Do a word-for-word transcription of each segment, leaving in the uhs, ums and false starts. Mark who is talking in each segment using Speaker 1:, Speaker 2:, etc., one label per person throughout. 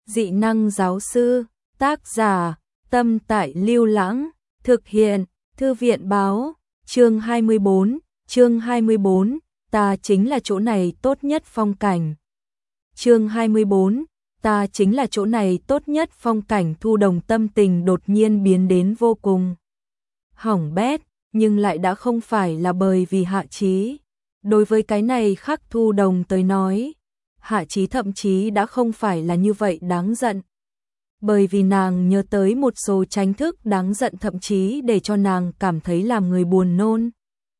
Speaker 1: Dị năng giáo sư, tác giả, Tâm Tại Lưu Lãng, thực hiện, Thư viện báo, chương hai mươi bốn, chương hai mươi bốn, ta chính là chỗ này tốt nhất phong cảnh. Chương hai mươi bốn, ta chính là chỗ này tốt nhất phong cảnh. Thu Đồng tâm tình đột nhiên biến đến vô cùng hỏng bét, nhưng lại đã không phải là bởi vì Hạ Chí. Đối với cái này khác Thu Đồng tới nói, Hạ Chí thậm chí đã không phải là như vậy đáng giận. Bởi vì nàng nhớ tới một số tranh thức đáng giận thậm chí để cho nàng cảm thấy làm người buồn nôn.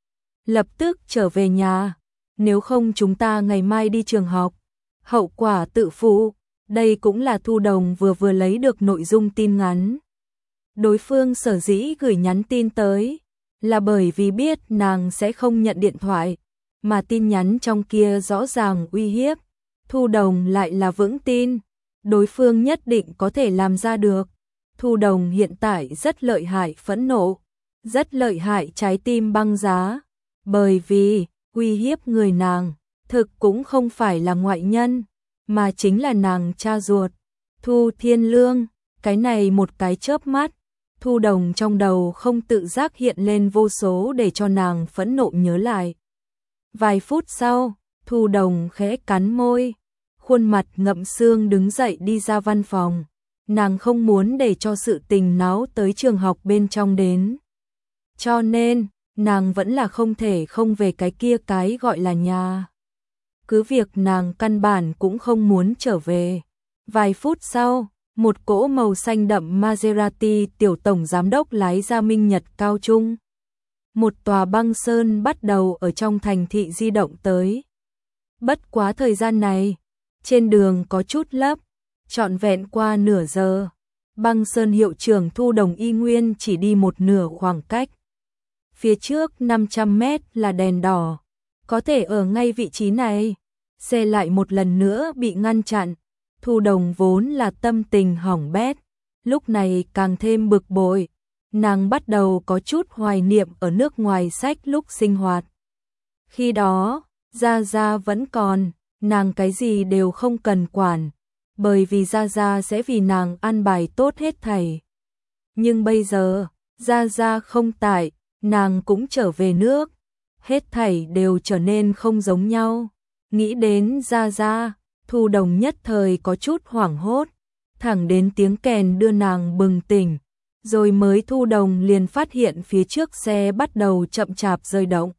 Speaker 1: Lập tức trở về nhà, nếu không chúng ta ngày mai đi trường học, hậu quả tự phụ. Đây cũng là Thu Đồng vừa vừa lấy được nội dung tin ngắn. Đối phương sở dĩ gửi nhắn tin tới, là bởi vì biết nàng sẽ không nhận điện thoại, mà tin nhắn trong kia rõ ràng uy hiếp. Thu Đồng lại là vững tin, đối phương nhất định có thể làm ra được. Thu Đồng hiện tại rất lợi hại phẫn nộ, rất lợi hại trái tim băng giá, bởi vì uy hiếp người nàng, thực cũng không phải là ngoại nhân, mà chính là nàng cha ruột, Thu Thiên Lương. Cái này một cái chớp mắt, Thu Đồng trong đầu không tự giác hiện lên vô số để cho nàng phẫn nộ nhớ lại. Vài phút sau, Thu Đồng khẽ cắn môi, khuôn mặt ngậm sương đứng dậy đi ra văn phòng. Nàng không muốn để cho sự tình náo tới trường học bên trong đến. Cho nên, nàng vẫn là không thể không về cái kia cái gọi là nhà. Cứ việc nàng căn bản cũng không muốn trở về. Vài phút sau, một cỗ màu xanh đậm Maserati tiểu tổng giám đốc lái ra Minh Nhật Cao Trung. Một tòa băng sơn bắt đầu ở trong thành thị di động tới. Bất quá thời gian này, trên đường có chút lấp, trọn vẹn qua nửa giờ. Băng sơn hiệu trưởng Thu Đồng y nguyên chỉ đi một nửa khoảng cách. Phía trước năm trăm mét là đèn đỏ, có thể ở ngay vị trí này, xe lại một lần nữa bị ngăn chặn. Thu Đồng vốn là tâm tình hỏng bét, lúc này càng thêm bực bội. Nàng bắt đầu có chút hoài niệm ở nước ngoài sách lúc sinh hoạt. Khi đó, Gia Gia vẫn còn, nàng cái gì đều không cần quản, bởi vì Gia Gia sẽ vì nàng an bài tốt hết thảy. Nhưng bây giờ, Gia Gia không tại, nàng cũng trở về nước, hết thảy đều trở nên không giống nhau. Nghĩ đến Gia Gia, Thu Đồng nhất thời có chút hoảng hốt, thẳng đến tiếng kèn đưa nàng bừng tỉnh, rồi mới Thu Đồng liền phát hiện phía trước xe bắt đầu chậm chạp rơi động.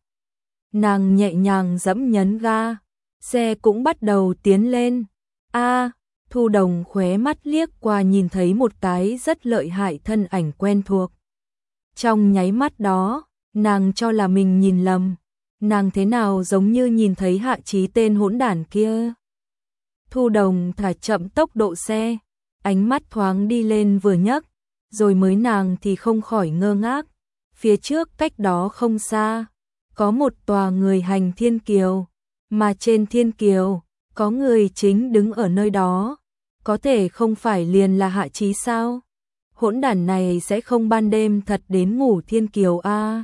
Speaker 1: Nàng nhẹ nhàng giẫm nhấn ga, xe cũng bắt đầu tiến lên. A, Thu Đồng khóe mắt liếc qua nhìn thấy một cái rất lợi hại thân ảnh quen thuộc. Trong nháy mắt đó, nàng cho là mình nhìn lầm, nàng thế nào giống như nhìn thấy Hạ Chí tên hỗn đản kia. Thu Đồng thả chậm tốc độ xe, ánh mắt thoáng đi lên vừa nhấc, rồi mới nàng thì không khỏi ngơ ngác. Phía trước cách đó không xa, có một tòa người hành thiên kiều, mà trên thiên kiều, có người chính đứng ở nơi đó. Có thể không phải liền là Hạ Chí sao? Hỗn đản này sẽ không ban đêm thật đến ngủ thiên kiều a? À?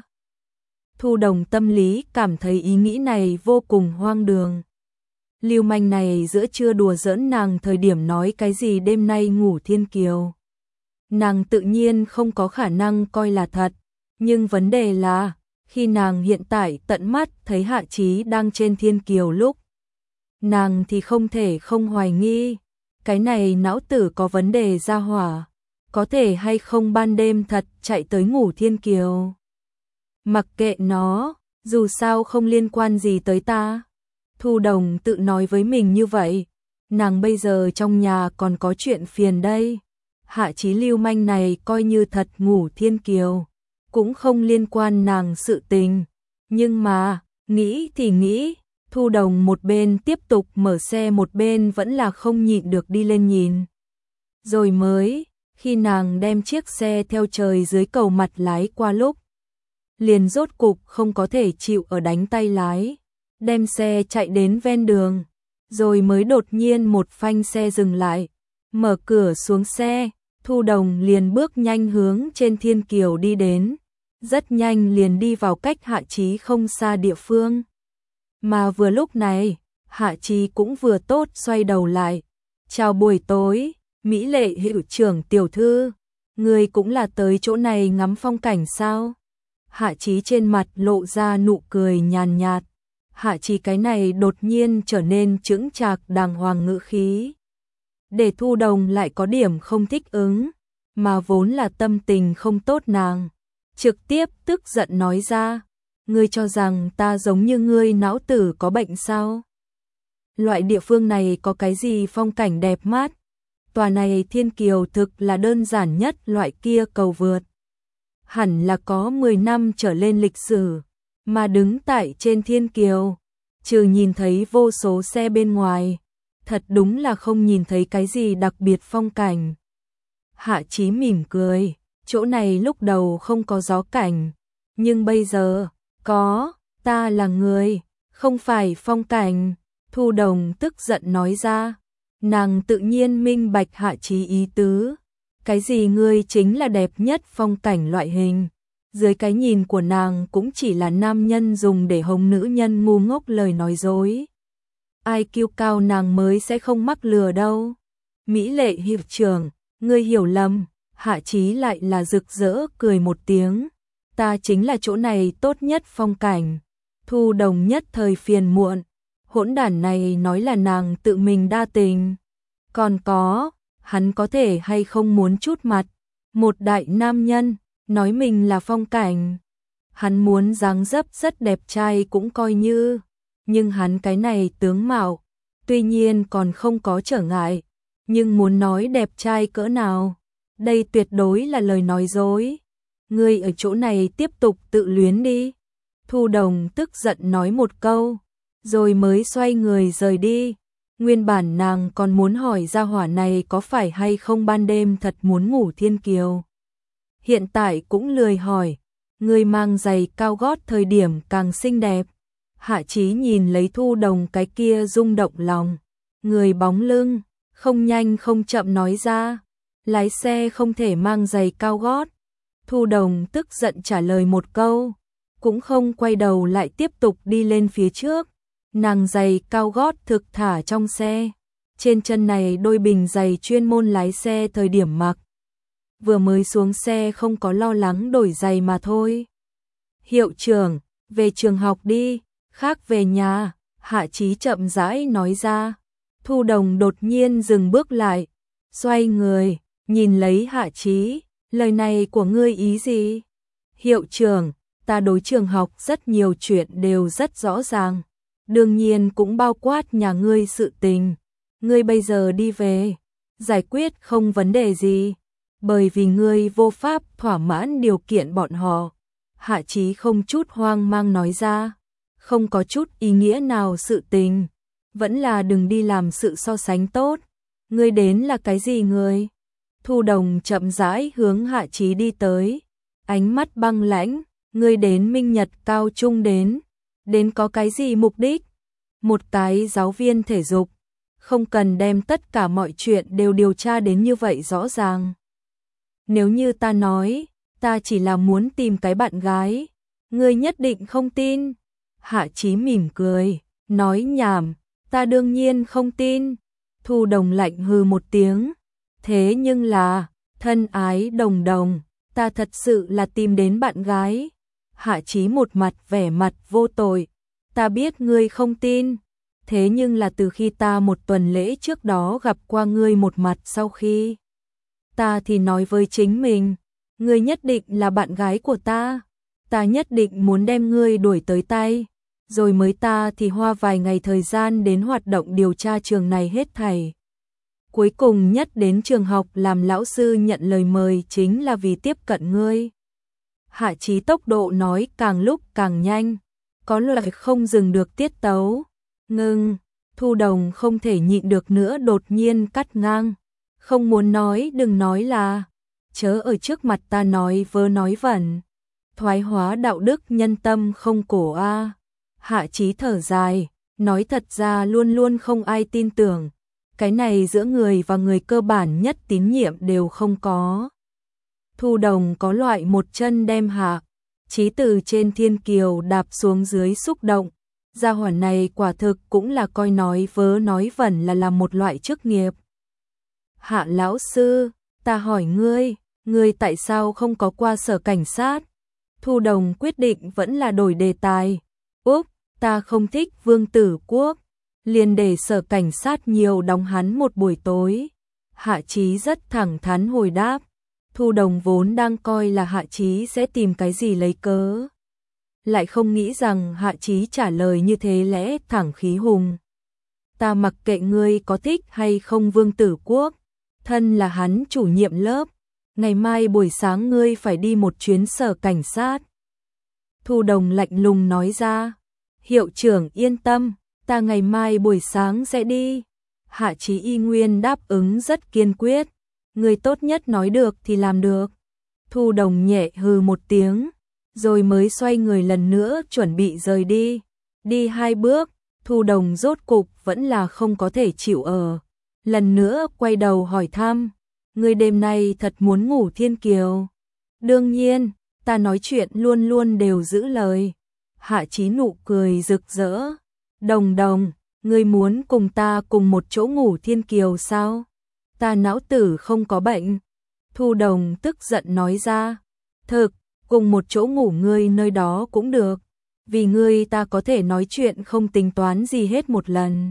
Speaker 1: Thu Đồng tâm lý cảm thấy ý nghĩ này vô cùng hoang đường. Lưu manh này giữa trưa đùa giỡn nàng thời điểm nói cái gì đêm nay ngủ thiên kiều. Nàng tự nhiên không có khả năng coi là thật, nhưng vấn đề là, khi nàng hiện tại tận mắt thấy Hạ Chí đang trên thiên kiều lúc, nàng thì không thể không hoài nghi, cái này não tử có vấn đề ra hỏa, có thể hay không ban đêm thật chạy tới ngủ thiên kiều. Mặc kệ nó, dù sao không liên quan gì tới ta. Thu Đồng tự nói với mình như vậy, nàng bây giờ trong nhà còn có chuyện phiền đây. Hạ Chí lưu manh này coi như thật ngủ thiên kiều, cũng không liên quan nàng sự tình. Nhưng mà, nghĩ thì nghĩ, Thu Đồng một bên tiếp tục mở xe một bên vẫn là không nhịn được đi lên nhìn. Rồi mới, khi nàng đem chiếc xe theo trời dưới cầu mặt lái qua lúc, liền rốt cục không có thể chịu ở đánh tay lái, đem xe chạy đến ven đường, rồi mới đột nhiên một phanh xe dừng lại, mở cửa xuống xe. Thu Đồng liền bước nhanh hướng trên thiên kiều đi đến, rất nhanh liền đi vào cách Hạ Chí không xa địa phương. Mà vừa lúc này, Hạ Chí cũng vừa tốt xoay đầu lại. Chào buổi tối, Mỹ Lệ hiệu trưởng tiểu thư, người cũng là tới chỗ này ngắm phong cảnh sao? Hạ Chí trên mặt lộ ra nụ cười nhàn nhạt. Hạ Chí cái này đột nhiên trở nên chững chạc đàng hoàng ngữ khí. Để Thu Đồng lại có điểm không thích ứng, mà vốn là tâm tình không tốt nàng. Trực tiếp tức giận nói ra, ngươi cho rằng ta giống như ngươi não tử có bệnh sao? Loại địa phương này có cái gì phong cảnh đẹp mắt? Tòa này Thiên Kiều thực là đơn giản nhất loại kia cầu vượt. Hẳn là có mười năm trở lên lịch sử, mà đứng tại trên Thiên Kiều, trừ nhìn thấy vô số xe bên ngoài, thật đúng là không nhìn thấy cái gì đặc biệt phong cảnh. Hạ Chí mỉm cười, chỗ này lúc đầu không có gió cảnh, nhưng bây giờ, có, ta là người, không phải phong cảnh. Thu Đồng tức giận nói ra, nàng tự nhiên minh bạch Hạ Chí ý tứ. Cái gì ngươi chính là đẹp nhất phong cảnh loại hình. Dưới cái nhìn của nàng cũng chỉ là nam nhân dùng để hống nữ nhân ngu ngốc lời nói dối. Ai kiêu cao nàng mới sẽ không mắc lừa đâu. Mỹ Lệ hiệu trưởng, ngươi hiểu lầm. Hạ Chí lại là rực rỡ cười một tiếng. Ta chính là chỗ này tốt nhất phong cảnh. Thu Đồng nhất thời phiền muộn. Hỗn đản này nói là nàng tự mình đa tình. Còn có, hắn có thể hay không muốn chút mặt. Một đại nam nhân, nói mình là phong cảnh. Hắn muốn dáng dấp rất đẹp trai cũng coi như. Nhưng hắn cái này tướng mạo, tuy nhiên còn không có trở ngại. Nhưng muốn nói đẹp trai cỡ nào, đây tuyệt đối là lời nói dối. Ngươi ở chỗ này tiếp tục tự luyến đi. Thu Đồng tức giận nói một câu, rồi mới xoay người rời đi. Nguyên bản nàng còn muốn hỏi gia hỏa này có phải hay không ban đêm thật muốn ngủ Thiên Kiều. Hiện tại cũng lười hỏi, người mang giày cao gót thời điểm càng xinh đẹp. Hạ Chí nhìn lấy Thu Đồng cái kia rung động lòng. Người bóng lưng, không nhanh không chậm nói ra, lái xe không thể mang giày cao gót. Thu Đồng tức giận trả lời một câu, cũng không quay đầu lại tiếp tục đi lên phía trước. Nàng giày cao gót thực thả trong xe, trên chân này đôi bình giày chuyên môn lái xe thời điểm mặc. Vừa mới xuống xe không có lo lắng đổi giày mà thôi. Hiệu trưởng, về trường học đi, khác về nhà. Hạ Chí chậm rãi nói ra. Thu Đồng đột nhiên dừng bước lại, xoay người, nhìn lấy Hạ Chí, lời này của ngươi ý gì? Hiệu trưởng, ta đối trường học rất nhiều chuyện đều rất rõ ràng. Đương nhiên cũng bao quát nhà ngươi sự tình. Ngươi bây giờ đi về, giải quyết không vấn đề gì. Bởi vì ngươi vô pháp thỏa mãn điều kiện bọn họ. Hạ Chí không chút hoang mang nói ra. Không có chút ý nghĩa nào sự tình. Vẫn là đừng đi làm sự so sánh tốt. Ngươi đến là cái gì ngươi? Thu Đồng chậm rãi hướng Hạ Chí đi tới. Ánh mắt băng lãnh. Ngươi đến Minh Nhật Cao Trung đến. Đến có cái gì mục đích? Một cái giáo viên thể dục, không cần đem tất cả mọi chuyện đều điều tra đến như vậy rõ ràng. Nếu như ta nói, ta chỉ là muốn tìm cái bạn gái, ngươi nhất định không tin. Hạ Chí mỉm cười, nói nhảm, ta đương nhiên không tin. Thu Đồng lạnh hừ một tiếng, thế nhưng là, thân ái Đồng Đồng, ta thật sự là tìm đến bạn gái. Hạ Chí một mặt vẻ mặt vô tội. Ta biết ngươi không tin, thế nhưng là từ khi ta một tuần lễ trước đó gặp qua ngươi một mặt sau khi, ta thì nói với chính mình, ngươi nhất định là bạn gái của ta, ta nhất định muốn đem ngươi đuổi tới tay, rồi mới ta thì hoa vài ngày thời gian đến hoạt động điều tra trường này hết thảy. Cuối cùng nhất đến trường học làm lão sư nhận lời mời chính là vì tiếp cận ngươi. Hạ Chí tốc độ nói càng lúc càng nhanh. Có loại không dừng được tiết tấu. Ngưng, Thu Đồng không thể nhịn được nữa đột nhiên cắt ngang. Không muốn nói đừng nói là, chớ ở trước mặt ta nói vớ nói vẩn. Thoái hóa đạo đức nhân tâm không cổ a. Hạ Chí thở dài, nói thật ra luôn luôn không ai tin tưởng. Cái này giữa người và người cơ bản nhất tín nhiệm đều không có. Thu Đồng có loại một chân đem Hạ Chí từ trên Thiên Kiều đạp xuống dưới xúc động. Gia hỏa này quả thực cũng là coi nói vớ nói vẩn là làm một loại chức nghiệp. Hạ lão sư, ta hỏi ngươi, ngươi tại sao không có qua sở cảnh sát? Thu Đồng quyết định vẫn là đổi đề tài. Úp, ta không thích Vương Tử Quốc, liền để sở cảnh sát nhiều đóng hắn một buổi tối. Hạ Chí rất thẳng thắn hồi đáp. Thu Đồng vốn đang coi là Hạ Chí sẽ tìm cái gì lấy cớ, lại không nghĩ rằng Hạ Chí trả lời như thế lẽ thẳng khí hùng. Ta mặc kệ ngươi có thích hay không Vương Tử Quốc, thân là hắn chủ nhiệm lớp, ngày mai buổi sáng ngươi phải đi một chuyến sở cảnh sát. Thu Đồng lạnh lùng nói ra. Hiệu trưởng yên tâm, ta ngày mai buổi sáng sẽ đi. Hạ Chí y nguyên đáp ứng rất kiên quyết. Người tốt nhất nói được thì làm được. Thu Đồng nhẹ hừ một tiếng, rồi mới xoay người lần nữa chuẩn bị rời đi. Đi hai bước, Thu Đồng rốt cục vẫn là không có thể chịu ở. Lần nữa quay đầu hỏi thăm, người đêm nay thật muốn ngủ Thiên Kiều? Đương nhiên, ta nói chuyện luôn luôn đều giữ lời. Hạ Chí nụ cười rực rỡ. Đồng Đồng, ngươi muốn cùng ta cùng một chỗ ngủ Thiên Kiều sao? Ta não tử không có bệnh. Thu Đồng tức giận nói ra. Thực, cùng một chỗ ngủ ngươi nơi đó cũng được. Vì ngươi ta có thể nói chuyện không tính toán gì hết một lần.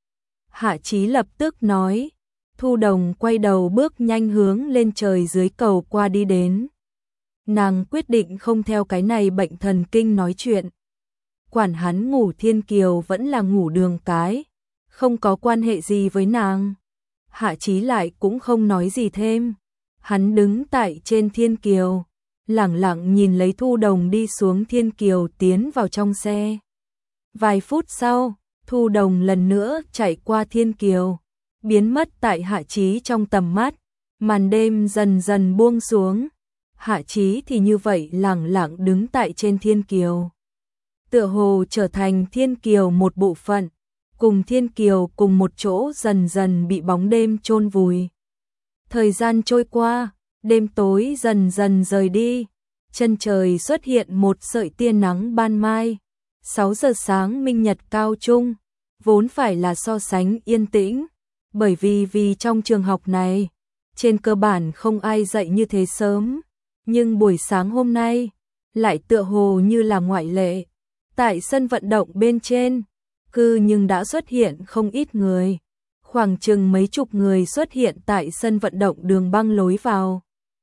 Speaker 1: Hạ Chí lập tức nói. Thu Đồng quay đầu bước nhanh hướng lên trời dưới cầu qua đi đến. Nàng quyết định không theo cái này bệnh thần kinh nói chuyện. Quản hắn ngủ Thiên Kiều vẫn là ngủ đường cái, không có quan hệ gì với nàng. Hạ Chí lại cũng không nói gì thêm. Hắn đứng tại trên Thiên Kiều, lẳng lặng nhìn lấy Thu Đồng đi xuống Thiên Kiều tiến vào trong xe. Vài phút sau, Thu Đồng lần nữa chạy qua Thiên Kiều, biến mất tại Hạ Chí trong tầm mắt. Màn đêm dần dần buông xuống. Hạ Chí thì như vậy lẳng lặng đứng tại trên Thiên Kiều, tựa hồ trở thành Thiên Kiều một bộ phận, cùng Thiên Kiều cùng một chỗ dần dần bị bóng đêm chôn vùi. Thời gian trôi qua, đêm tối dần dần rời đi, chân trời xuất hiện một sợi tia nắng ban mai. sáu giờ sáng minh nhật cao trung, vốn phải là so sánh yên tĩnh, bởi vì vì trong trường học này, trên cơ bản không ai dậy như thế sớm, nhưng buổi sáng hôm nay, lại tựa hồ như là ngoại lệ. Tại sân vận động bên trên, cư nhưng đã xuất hiện không ít người, khoảng chừng mấy chục người xuất hiện tại sân vận động đường băng lối vào.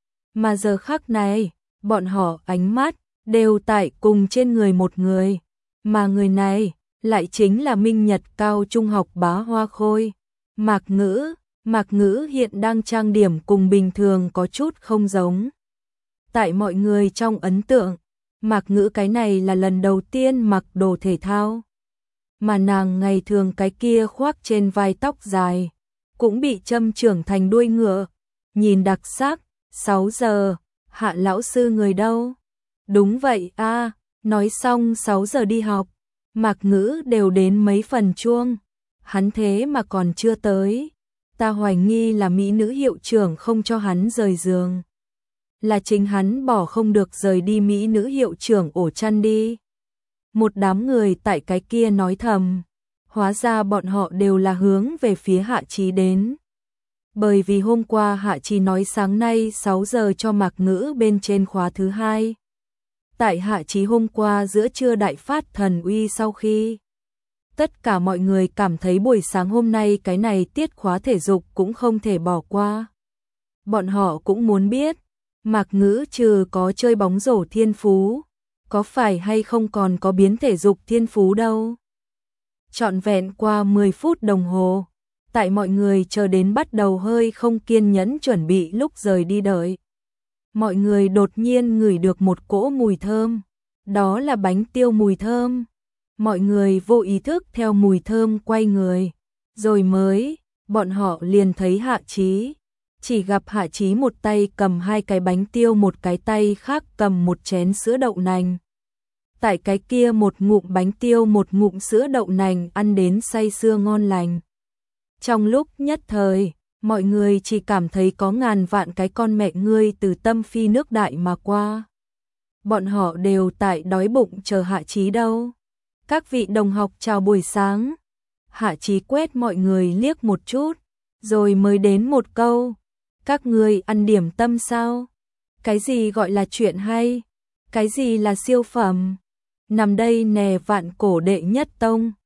Speaker 1: Mà giờ khắc này, bọn họ ánh mắt đều tại cùng trên người một người, mà người này lại chính là Minh Nhật Cao Trung học Bá Hoa Khôi. Mạc Ngữ, Mạc Ngữ hiện đang trang điểm cùng bình thường có chút không giống. Tại mọi người trong ấn tượng, Mạc Ngữ cái này là lần đầu tiên mặc đồ thể thao, mà nàng ngày thường cái kia khoác trên vai tóc dài, cũng bị châm trưởng thành đuôi ngựa, nhìn đặc sắc. Sáu giờ, Hạ lão sư người đâu? Đúng vậy a, nói xong sáu giờ đi học, Mạc Ngữ đều đến mấy phần chuông, hắn thế mà còn chưa tới. Ta hoài nghi là mỹ nữ hiệu trưởng không cho hắn rời giường, là chính hắn bỏ không được rời đi mỹ nữ hiệu trưởng ổ chăn đi. Một đám người tại cái kia nói thầm, hóa ra bọn họ đều là hướng về phía Hạ Chí đến. Bởi vì hôm qua Hạ Chí nói sáng nay sáu giờ cho Mạc Ngữ bên trên khóa thứ hai. Tại Hạ Chí hôm qua giữa trưa đại phát thần uy sau khi, tất cả mọi người cảm thấy buổi sáng hôm nay cái này tiết khóa thể dục cũng không thể bỏ qua. Bọn họ cũng muốn biết, Mạc Ngữ trừ có chơi bóng rổ thiên phú, có phải hay không còn có biến thể dục thiên phú đâu. Trọn vẹn qua mười phút đồng hồ, tại mọi người chờ đến bắt đầu hơi không kiên nhẫn chuẩn bị lúc rời đi đợi. Mọi người đột nhiên ngửi được một cỗ mùi thơm, đó là bánh tiêu mùi thơm. Mọi người vô ý thức theo mùi thơm quay người, rồi mới, bọn họ liền thấy Hạ Chí. Chỉ gặp Hạ Chí một tay cầm hai cái bánh tiêu, một cái tay khác cầm một chén sữa đậu nành. Tại cái kia một ngụm bánh tiêu một ngụm sữa đậu nành ăn đến say sưa ngon lành. Trong lúc nhất thời, mọi người chỉ cảm thấy có ngàn vạn cái con mẹ ngươi từ tâm phi nước đại mà qua. Bọn họ đều tại đói bụng chờ Hạ Chí đâu. Các vị đồng học chào buổi sáng. Hạ Chí quét mọi người liếc một chút, rồi mới đến một câu, các người ăn điểm tâm sao? Cái gì gọi là chuyện hay? Cái gì là siêu phẩm? Nằm đây nè vạn cổ đệ nhất tông.